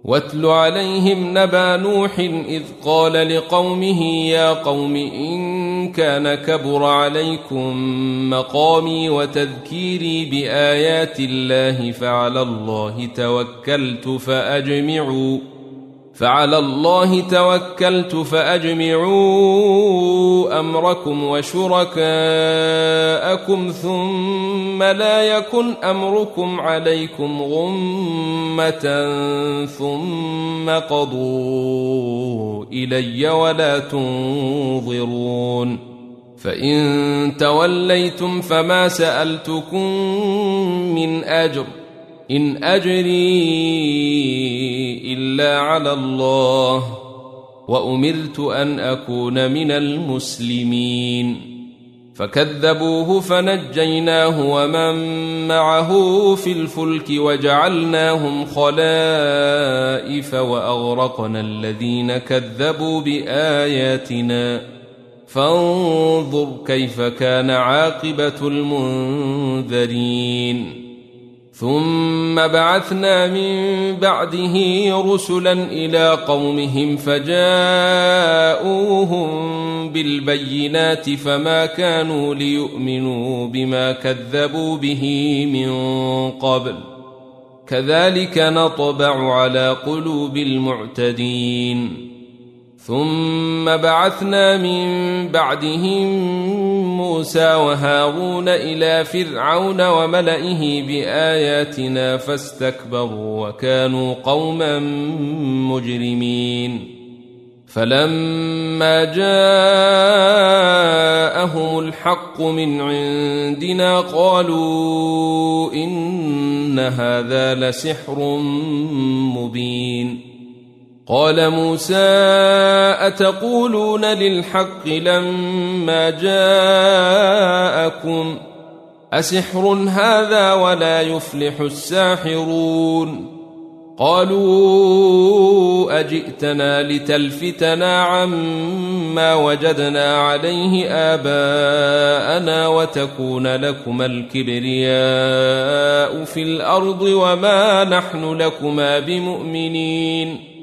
واتل عليهم نبأ نوح إذ قال لقومه يا قوم إن كان كبر عليكم مقامي وتذكيري بآيات الله فعلى الله توكلت فأجمعوا أمركم وشركاءكم ثم لا يكن أمركم عليكم غمة ثم قضوا إلي ولا تنظرون فإن توليتم فما سألتكم من أجر إن أجري إلا على الله وأمرت أن أكون من المسلمين فكذبوه فنجيناه ومن معه في الفلك وجعلناهم خلائف وأغرقنا الذين كذبوا بآياتنا فانظر كيف كان عاقبة المنذرين ثم بعثنا من بعده رسلا إلى قومهم فجاءوهم بالبينات فما كانوا ليؤمنوا بما كذبوا به من قبل كذلك نطبع على قلوب المعتدين ثم بعثنا من بعدهم موسى وهارون إلى فرعون وملئه بآياتنا فاستكبروا وكانوا قوما مجرمين فلما جاءهم الحق من عندنا قالوا إن هذا لسحر مبين قال موسى أتقولون للحق لما جاءكم أسحر هذا ولا يفلح الساحرون قالوا أجئتنا لتلفتنا عما وجدنا عليه آباءنا وتكون لكما الكبرياء في الأرض وما نحن لكما بمؤمنين